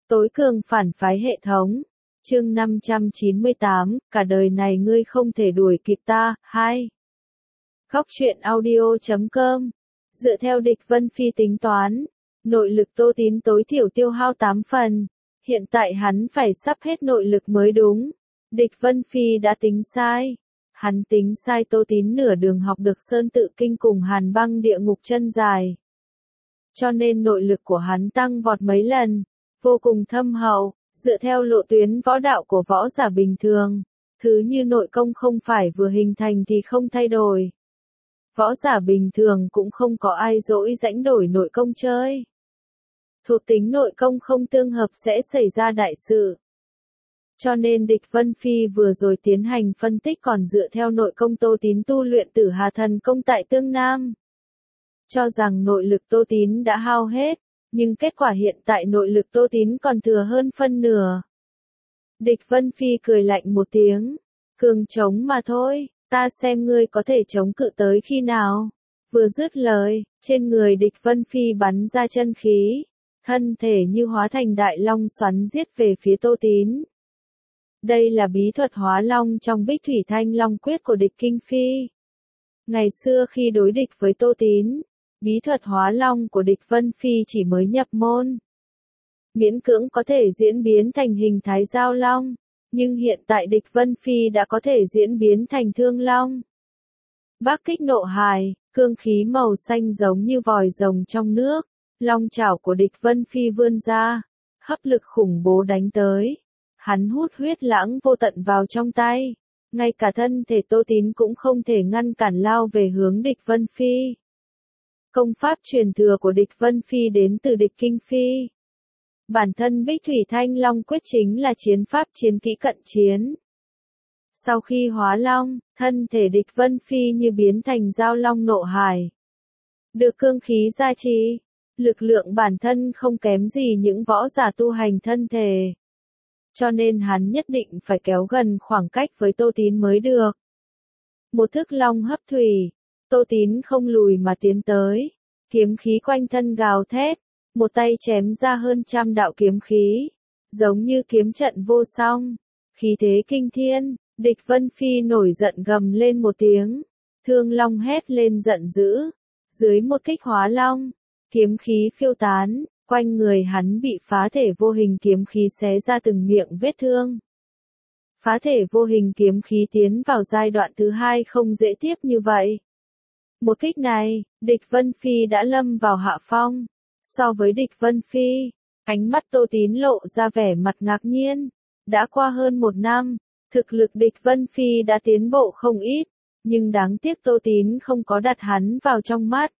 Tối cường phản phái hệ thống. Chương 598, cả đời này ngươi không thể đuổi kịp ta. 2. Góc truyện audio.com. Dựa theo Địch Vân Phi tính toán, nội lực Tô Tín tối thiểu tiêu hao 8 phần. Hiện tại hắn phải sắp hết nội lực mới đúng. Địch Vân Phi đã tính sai. Hắn tính sai Tô Tín nửa đường học được Sơn Tự Kinh cùng Hàn Băng Địa Ngục chân dài. Cho nên nội lực của hắn tăng vọt mấy lần, vô cùng thâm hậu, dựa theo lộ tuyến võ đạo của võ giả bình thường. Thứ như nội công không phải vừa hình thành thì không thay đổi. Võ giả bình thường cũng không có ai dỗi rãnh đổi nội công chơi. Thuộc tính nội công không tương hợp sẽ xảy ra đại sự. Cho nên Địch Vân Phi vừa rồi tiến hành phân tích còn dựa theo nội công Tô Tín tu luyện Tử Hà Thần Công tại Tương Nam. Cho rằng nội lực Tô Tín đã hao hết, nhưng kết quả hiện tại nội lực Tô Tín còn thừa hơn phân nửa. Địch Vân Phi cười lạnh một tiếng, cường chống mà thôi, ta xem ngươi có thể chống cự tới khi nào. Vừa dứt lời, trên người Địch Vân Phi bắn ra chân khí, thân thể như hóa thành đại long xoắn giết về phía Tô Tín. Đây là bí thuật hóa long trong Bích Thủy Thanh Long Quyết của Địch Kinh Phi. Ngày xưa khi đối địch với Tô Tín, bí thuật hóa long của Địch Vân Phi chỉ mới nhập môn. Miễn cưỡng có thể diễn biến thành hình thái giao long, nhưng hiện tại Địch Vân Phi đã có thể diễn biến thành thương long. Bác kích nộ hài, cương khí màu xanh giống như vòi rồng trong nước, long chảo của Địch Vân Phi vươn ra, hấp lực khủng bố đánh tới. Hắn hút huyết lãng vô tận vào trong tay, ngay cả thân thể Tô Tín cũng không thể ngăn cản lao về hướng Địch Vân Phi. Công pháp truyền thừa của Địch Vân Phi đến từ Địch Kinh Phi. Bản thân Bích Thủy Thanh Long Quyết chính là chiến pháp chiến kỹ cận chiến. Sau khi hóa long, thân thể Địch Vân Phi như biến thành giao long nộ hải. Được cương khí gia trì, lực lượng bản thân không kém gì những võ giả tu hành thân thể. Cho nên hắn nhất định phải kéo gần khoảng cách với Tô Tín mới được. Một thức long hấp thủy, Tô Tín không lùi mà tiến tới, kiếm khí quanh thân gào thét, một tay chém ra hơn trăm đạo kiếm khí, giống như kiếm trận vô song, khí thế kinh thiên. Địch Vân Phi nổi giận gầm lên một tiếng, thương long hét lên giận dữ, dưới một kích hóa long, kiếm khí phiêu tán. Quanh người hắn bị phá thể vô hình kiếm khí xé ra từng miệng vết thương. Phá thể vô hình kiếm khí tiến vào giai đoạn thứ 2 không dễ tiếp như vậy. Một kích này, Địch Vân Phi đã lâm vào hạ phong. So với Địch Vân Phi, ánh mắt Tô Tín lộ ra vẻ mặt ngạc nhiên. Đã qua hơn 1 năm, thực lực Địch Vân Phi đã tiến bộ không ít, nhưng đáng tiếc Tô Tín không có đặt hắn vào trong mắt.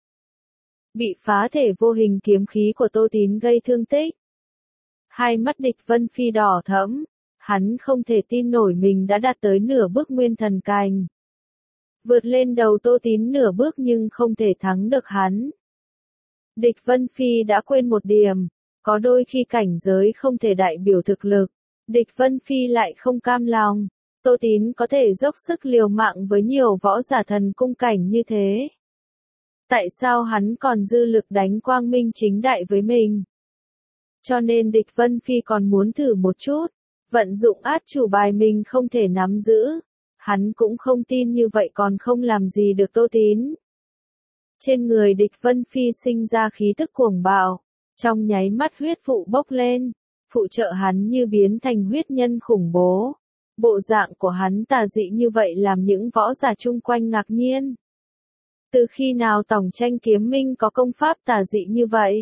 Bị phá thể vô hình kiếm khí của Tô Tín gây thương tích. Hai mắt Địch Vân Phi đỏ thẫm, hắn không thể tin nổi mình đã đạt tới nửa bước nguyên thần cảnh. Vượt lên đầu Tô Tín nửa bước nhưng không thể thắng được hắn. Địch Vân Phi đã quên một điểm, có đôi khi cảnh giới không thể đại biểu thực lực, Địch Vân Phi lại không cam lòng. Tô Tín có thể dốc sức liều mạng với nhiều võ giả thần cung cảnh như thế. Tại sao hắn còn dư lực đánh quang minh chính đại với mình? Cho nên Địch Vân Phi còn muốn thử một chút, vận dụng át chủ bài mình không thể nắm giữ. Hắn cũng không tin như vậy còn không làm gì được Tô Tín. Trên người Địch Vân Phi sinh ra khí tức cuồng bạo, trong nháy mắt huyết vụ bốc lên, phụ trợ hắn như biến thành huyết nhân khủng bố. Bộ dạng của hắn tà dị như vậy làm những võ giả chung quanh ngạc nhiên. Từ khi nào Tổng Tranh Kiếm Minh có công pháp tà dị như vậy?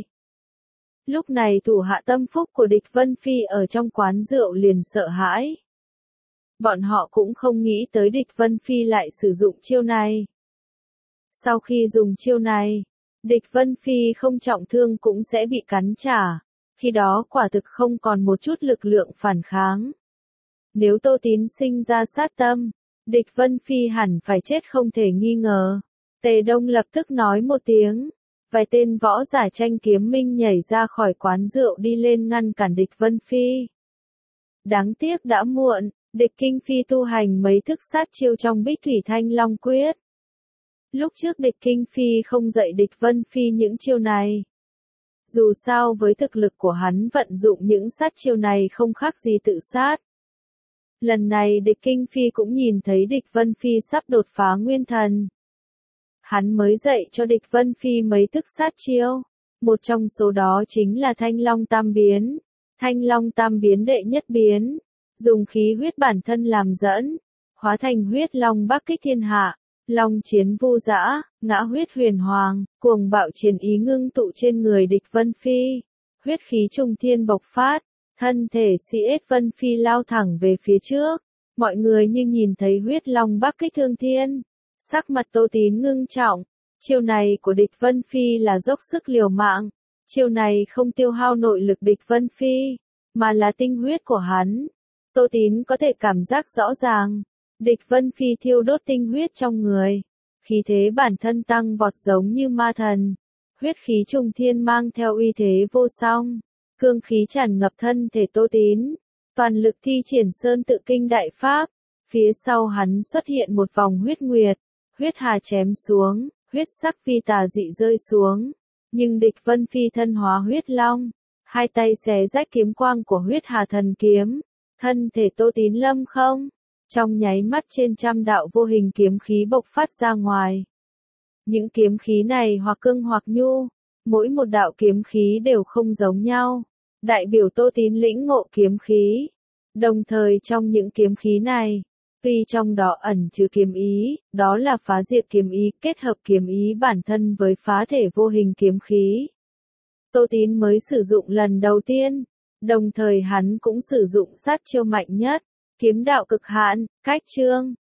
Lúc này thủ hạ tâm phúc của Địch Vân Phi ở trong quán rượu liền sợ hãi. Bọn họ cũng không nghĩ tới Địch Vân Phi lại sử dụng chiêu này. Sau khi dùng chiêu này, Địch Vân Phi không trọng thương cũng sẽ bị cắn trả. Khi đó quả thực không còn một chút lực lượng phản kháng. Nếu Tô Tín sinh ra sát tâm, Địch Vân Phi hẳn phải chết không thể nghi ngờ. Tề Đông lập tức nói một tiếng. Vài tên võ giả Tranh Kiếm Minh nhảy ra khỏi quán rượu đi lên ngăn cản Địch Vân Phi. Đáng tiếc đã muộn, Địch Kinh Phi tu hành mấy thức sát chiêu trong Bích Thủy Thanh Long Quyết. Lúc trước Địch Kinh Phi không dạy Địch Vân Phi những chiêu này. Dù sao với thực lực của hắn vận dụng những sát chiêu này không khác gì tự sát. Lần này địch Kinh Phi cũng nhìn thấy địch Vân Phi sắp đột phá nguyên thần. Hắn mới dạy cho địch Vân Phi mấy thức sát chiêu. Một trong số đó chính là Thanh Long Tam Biến. Thanh Long Tam Biến đệ nhất biến. Dùng khí huyết bản thân làm dẫn. Hóa thành huyết long bắc kích thiên hạ. Long chiến vô dã, ngã huyết huyền hoàng, cuồng bạo chiến ý ngưng tụ trên người địch Vân Phi. Huyết khí trùng thiên bộc phát. Thân thể CS Vân Phi lao thẳng về phía trước. Mọi người như nhìn thấy huyết long bắc kích thương thiên. Sắc mặt Tô Tín ngưng trọng. Chiêu này của địch Vân Phi là dốc sức liều mạng. Chiêu này không tiêu hao nội lực địch Vân Phi, mà là tinh huyết của hắn. Tô Tín có thể cảm giác rõ ràng. Địch Vân Phi thiêu đốt tinh huyết trong người. Khí thế bản thân tăng vọt giống như ma thần. Huyết khí trùng thiên mang theo uy thế vô song. Cương khí tràn ngập thân thể Tô Tín. Toàn lực thi triển Sơn Tự Kinh đại pháp. Phía sau hắn xuất hiện một vòng huyết nguyệt. Huyết hà chém xuống, huyết sắc phi tà dị rơi xuống. Nhưng địch Vân Phi thân hóa huyết long. Hai tay xé rách kiếm quang của huyết hà thần kiếm. Thân thể Tô Tín lâm không. Trong nháy mắt trên trăm đạo vô hình kiếm khí bộc phát ra ngoài. Những kiếm khí này hoặc cương hoặc nhu. Mỗi một đạo kiếm khí đều không giống nhau. Đại biểu Tô Tín lĩnh ngộ kiếm khí. Đồng thời trong những kiếm khí này, tuy trong đó ẩn chứa kiếm ý, đó là phá diệt kiếm ý kết hợp kiếm ý bản thân với phá thể vô hình kiếm khí. Tô Tín mới sử dụng lần đầu tiên, đồng thời hắn cũng sử dụng sát chiêu mạnh nhất, kiếm đạo cực hạn, cách chương.